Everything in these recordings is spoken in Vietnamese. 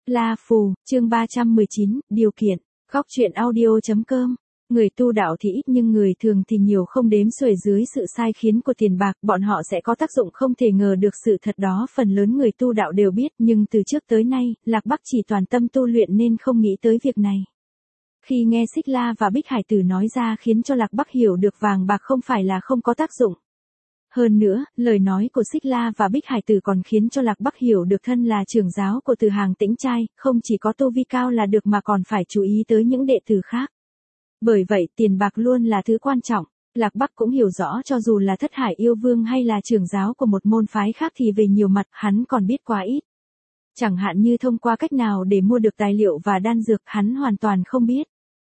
La Phù, chương 319, điều kiện. Góc truyện audio.com. Người tu đạo thì ít nhưng người thường thì nhiều, không đếm xuể dưới sự sai khiến của tiền bạc, bọn họ sẽ có tác dụng không thể ngờ được. Sự thật đó phần lớn người tu đạo đều biết, nhưng từ trước tới nay, Lạc Bắc chỉ toàn tâm tu luyện nên không nghĩ tới việc này. Khi nghe Xích La và Bích Hải Tử nói ra khiến cho Lạc Bắc hiểu được vàng bạc không phải là không có tác dụng. Hơn nữa, lời nói của Xích La và Bích Hải Tử còn khiến cho Lạc Bắc hiểu được thân là trưởng giáo của Từ Hàng Tĩnh Trai, không chỉ có tu vi cao là được mà còn phải chú ý tới những đệ tử khác. Bởi vậy tiền bạc luôn là thứ quan trọng. Lạc Bắc cũng hiểu rõ cho dù là Thất Hải Yêu Vương hay là trưởng giáo của một môn phái khác thì về nhiều mặt hắn còn biết quá ít. Chẳng hạn như thông qua cách nào để mua được tài liệu và đan dược hắn hoàn toàn không biết.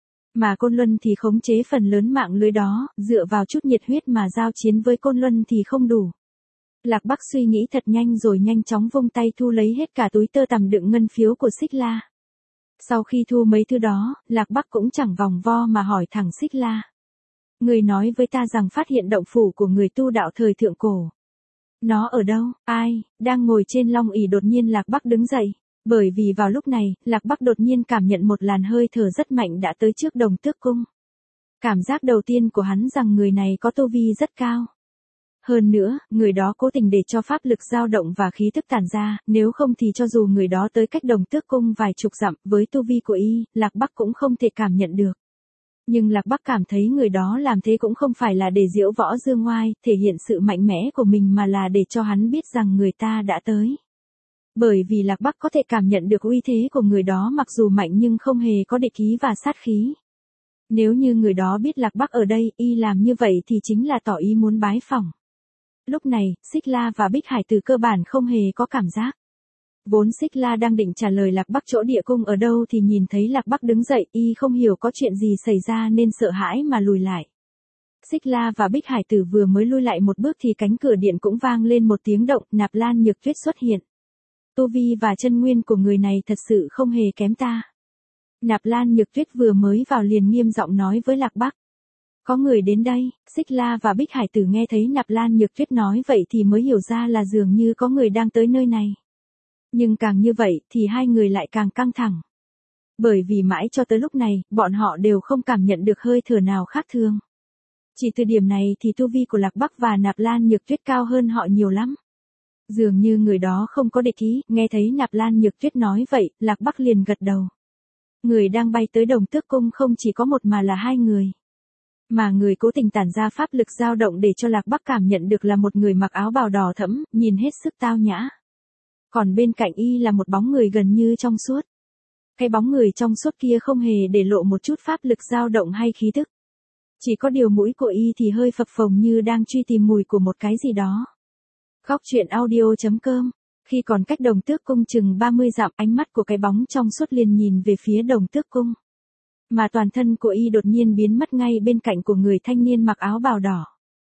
Mà Côn Luân thì khống chế phần lớn mạng lưới đó, dựa vào chút nhiệt huyết mà giao chiến với Côn Luân thì không đủ. Lạc Bắc suy nghĩ thật nhanh rồi nhanh chóng vung tay thu lấy hết cả túi tơ tằm đựng ngân phiếu của Xích La. Sau khi thu mấy thứ đó, Lạc Bắc cũng chẳng vòng vo mà hỏi thẳng Xích La. Người nói với ta rằng phát hiện động phủ của người tu đạo thời thượng cổ. Nó ở đâu? Ai? Đang ngồi trên long ỷ đột nhiên Lạc Bắc đứng dậy. Bởi vì vào lúc này, Lạc Bắc đột nhiên cảm nhận một làn hơi thở rất mạnh đã tới trước Đồng Tước Cung. Cảm giác đầu tiên của hắn rằng người này có tu vi rất cao. Hơn nữa, người đó cố tình để cho pháp lực dao động và khí tức tản ra, nếu không thì cho dù người đó tới cách Đồng Tước Cung vài chục dặm, với tu vi của y, Lạc Bắc cũng không thể cảm nhận được. Nhưng Lạc Bắc cảm thấy người đó làm thế cũng không phải là để diễu võ dương ngoai, thể hiện sự mạnh mẽ của mình mà là để cho hắn biết rằng người ta đã tới. Bởi vì Lạc Bắc có thể cảm nhận được uy thế của người đó mặc dù mạnh nhưng không hề có địch ý và sát khí. Nếu như người đó biết Lạc Bắc ở đây, y làm như vậy thì chính là tỏ ý muốn bái phỏng. Lúc này, Xích La và Bích Hải Tử cơ bản không hề có cảm giác. Vốn Xích La đang định trả lời Lạc Bắc chỗ địa cung ở đâu thì nhìn thấy Lạc Bắc đứng dậy, y không hiểu có chuyện gì xảy ra nên sợ hãi mà lùi lại. Xích La và Bích Hải Tử vừa mới lui lại một bước thì cánh cửa điện cũng vang lên một tiếng động, Nạp Lan Nhược Tuyết xuất hiện. Tu vi và chân nguyên của người này thật sự không hề kém ta. Nạp Lan Nhược Tuyết vừa mới vào liền nghiêm giọng nói với Lạc Bắc. Có người đến đây. Xích La và Bích Hải Tử nghe thấy Nạp Lan Nhược Tuyết nói vậy thì mới hiểu ra là dường như có người đang tới nơi này. Nhưng càng như vậy thì hai người lại càng căng thẳng. Bởi vì mãi cho tới lúc này, bọn họ đều không cảm nhận được hơi thở nào khác thường. Chỉ từ điểm này thì tu vi của Lạc Bắc và Nạp Lan Nhược Tuyết cao hơn họ nhiều lắm. Dường như người đó không có địch ý, nghe thấy Nạp Lan Nhược Tuyết nói vậy, Lạc Bắc liền gật đầu. Người đang bay tới Đồng Tước Cung không chỉ có một mà là hai người. Mà người cố tình tản ra pháp lực dao động để cho Lạc Bắc cảm nhận được là một người mặc áo bào đỏ thẫm, nhìn hết sức tao nhã. Còn bên cạnh y là một bóng người gần như trong suốt. Cái bóng người trong suốt kia không hề để lộ một chút pháp lực dao động hay khí tức. Chỉ có điều mũi của y thì hơi phập phồng như đang truy tìm mùi của một cái gì đó. Góc truyện audio.com. Khi còn cách Đồng Tước Cung chừng 30 dặm, ánh mắt của cái bóng trong suốt liền nhìn về phía Đồng Tước Cung. Mà toàn thân của y đột nhiên biến mất ngay bên cạnh của người thanh niên mặc áo bào đỏ.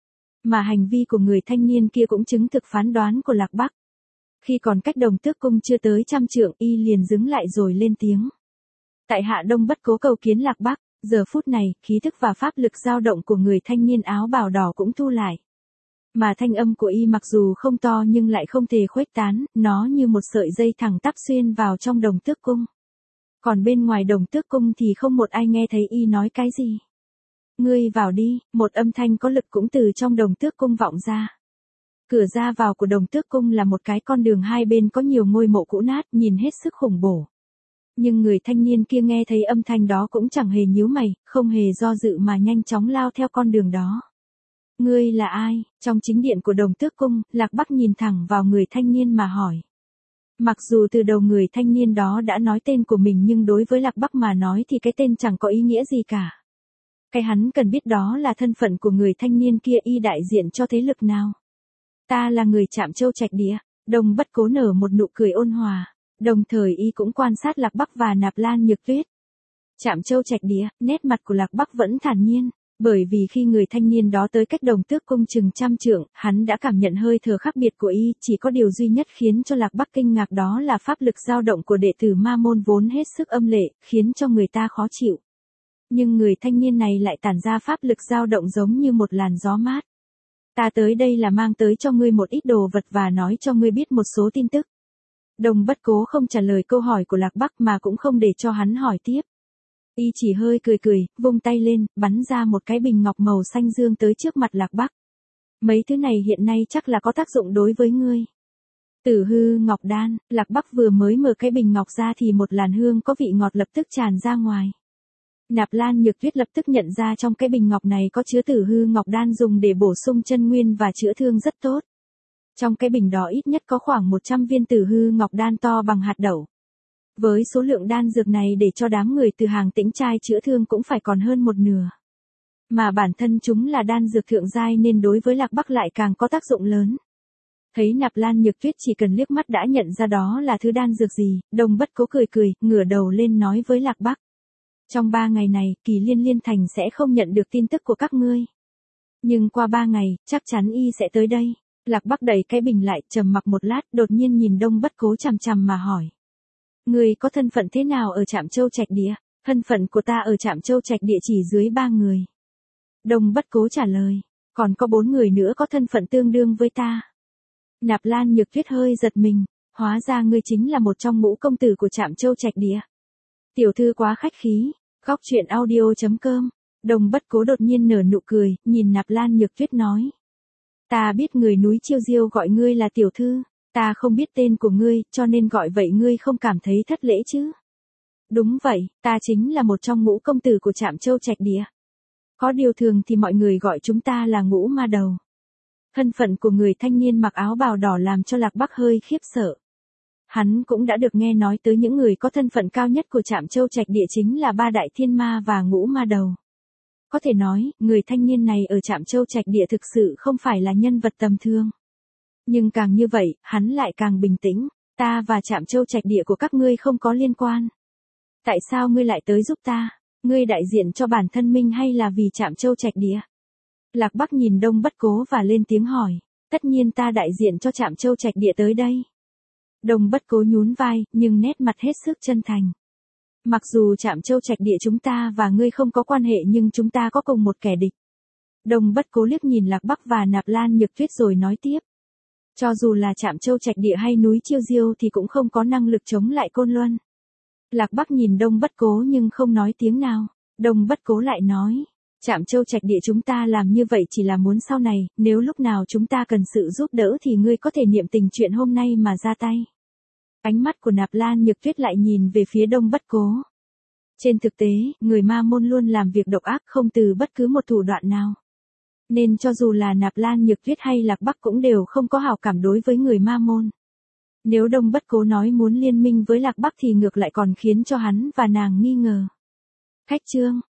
Mà hành vi của người thanh niên kia cũng chứng thực phán đoán của Lạc Bắc. Khi còn cách Đồng Tước Cung chưa tới 100 trượng, y liền dừng lại rồi lên tiếng. Tại hạ Đông Bất Cố cầu kiến Lạc Bắc. Giờ phút này, khí thức và pháp lực dao động của người thanh niên áo bào đỏ cũng thu lại. Mà thanh âm của y mặc dù không to nhưng lại không thể khuếch tán, nó như một sợi dây thẳng tắp xuyên vào trong Đồng Tước Cung. Còn bên ngoài Đồng Tước Cung thì không một ai nghe thấy y nói cái gì. Ngươi vào đi, một âm thanh có lực cũng từ trong Đồng Tước Cung vọng ra. Cửa ra vào của Đồng Tước Cung là một cái con đường hai bên có nhiều ngôi mộ cũ nát, nhìn hết sức khủng bổ. Nhưng người thanh niên kia nghe thấy âm thanh đó cũng chẳng hề nhíu mày, không hề do dự mà nhanh chóng lao theo con đường đó. Ngươi là ai? Trong chính điện của Đồng Tước Cung, Lạc Bắc nhìn thẳng vào người thanh niên mà hỏi. Mặc dù từ đầu người thanh niên đó đã nói tên của mình nhưng đối với Lạc Bắc mà nói thì cái tên chẳng có ý nghĩa gì cả. Cái hắn cần biết đó là thân phận của người thanh niên kia, y đại diện cho thế lực nào. Ta là người Trạm Châu Trạch Địa. Đồng Bất Cố nở một nụ cười ôn hòa. Đồng thời y cũng quan sát Lạc Bắc và Nạp Lan Nhược Tuyết. Trạm Châu Trạch Địa, nét mặt của Lạc Bắc vẫn thản nhiên. Bởi vì khi người thanh niên đó tới cách Đồng Tước Cung chừng 100 trượng, hắn đã cảm nhận hơi thở khác biệt của y, chỉ có điều duy nhất khiến cho Lạc Bắc kinh ngạc đó là pháp lực dao động của đệ tử Ma Môn vốn hết sức âm lệ, khiến cho người ta khó chịu. Nhưng người thanh niên này lại tản ra pháp lực dao động giống như một làn gió mát. Ta tới đây là mang tới cho ngươi một ít đồ vật và nói cho ngươi biết một số tin tức. Đông Bất Cố không trả lời câu hỏi của Lạc Bắc mà cũng không để cho hắn hỏi tiếp. Y chỉ hơi cười cười, vung tay lên, bắn ra một cái bình ngọc màu xanh dương tới trước mặt Lạc Bắc. Mấy thứ này hiện nay chắc là có tác dụng đối với ngươi. Tử hư ngọc đan, Lạc Bắc vừa mới mở cái bình ngọc ra thì một làn hương có vị ngọt lập tức tràn ra ngoài. Nạp Lan Nhược Tuyết lập tức nhận ra trong cái bình ngọc này có chứa tử hư ngọc đan dùng để bổ sung chân nguyên và chữa thương rất tốt. Trong cái bình đó ít nhất có khoảng 100 viên tử hư ngọc đan to bằng hạt đậu. Với số lượng đan dược này để cho đám người từ hàng Tĩnh trai chữa thương cũng phải còn hơn một nửa. Mà bản thân chúng là đan dược thượng giai nên đối với Lạc Bắc lại càng có tác dụng lớn. Thấy Nạp Lan Nhược Tuyết chỉ cần liếc mắt đã nhận ra đó là thứ đan dược gì, Đông Bất Cố cười cười, ngửa đầu lên nói với Lạc Bắc. Trong 3 ngày này, Kỳ Liên Liên Thành sẽ không nhận được tin tức của các ngươi. Nhưng qua 3 ngày, chắc chắn y sẽ tới đây. Lạc Bắc đẩy cái bình lại, trầm mặc một lát, đột nhiên nhìn Đông Bất Cố chằm chằm mà hỏi. Ngươi có thân phận thế nào ở Trạm Châu Trạch Địa? Thân phận của ta ở Trạm Châu Trạch Địa chỉ dưới 3 người. Đông Bất Cố trả lời, còn có 4 người nữa có thân phận tương đương với ta. Nạp Lan Nhược Tuyết hơi giật mình, hóa ra ngươi chính là một trong ngũ công tử của Trạm Châu Trạch Địa. Tiểu thư quá khách khí, góc truyện audio.com. Đông Bất Cố đột nhiên nở nụ cười, nhìn Nạp Lan Nhược Tuyết nói. Ta biết người núi Chiêu Diêu gọi ngươi là tiểu thư, ta không biết tên của ngươi, cho nên gọi vậy ngươi không cảm thấy thất lễ chứ? Đúng vậy, ta chính là một trong ngũ công tử của Trạm Châu Trạch Địa. Có điều thường thì mọi người gọi chúng ta là ngũ ma đầu. Thân phận của người thanh niên mặc áo bào đỏ làm cho Lạc Bắc hơi khiếp sợ. Hắn cũng đã được nghe nói tới những người có thân phận cao nhất của Trạm Châu Trạch Địa chính là 3 đại thiên ma và ngũ ma đầu. Có thể nói, người thanh niên này ở Trạm Châu Trạch Địa thực sự không phải là nhân vật tầm thường. Nhưng càng như vậy, hắn lại càng bình tĩnh, ta và Trạm Châu Trạch Địa của các ngươi không có liên quan. Tại sao ngươi lại tới giúp ta? Ngươi đại diện cho bản thân mình hay là vì Trạm Châu Trạch Địa? Lạc Bắc nhìn Đông Bất Cố và lên tiếng hỏi, tất nhiên ta đại diện cho Trạm Châu Trạch Địa tới đây. Đông Bất Cố nhún vai, nhưng nét mặt hết sức chân thành. Mặc dù Trạm Châu Trạch Địa chúng ta và ngươi không có quan hệ nhưng chúng ta có cùng một kẻ địch. Đông Bất Cố liếc nhìn Lạc Bắc và Nạp Lan Nhược Tuyết rồi nói tiếp. Cho dù là Trạm Châu Trạch Địa hay núi Chiêu Diêu thì cũng không có năng lực chống lại Côn Luân. Lạc Bắc nhìn Đông Bất Cố nhưng không nói tiếng nào. Đông Bất Cố lại nói. Trạm Châu Trạch Địa chúng ta làm như vậy chỉ là muốn sau này, nếu lúc nào chúng ta cần sự giúp đỡ thì ngươi có thể niệm tình chuyện hôm nay mà ra tay. Ánh mắt của Nạp Lan Nhược Tuyết lại nhìn về phía Đông Bất Cố. Trên thực tế, người ma môn luôn làm việc độc ác không từ bất cứ một thủ đoạn nào. Nên cho dù là Nạp Lan Nhược Tuyết hay Lạc Bắc cũng đều không có hảo cảm đối với người ma môn. Nếu Đông Bất Cố nói muốn liên minh với Lạc Bắc thì ngược lại còn khiến cho hắn và nàng nghi ngờ. Khách trương,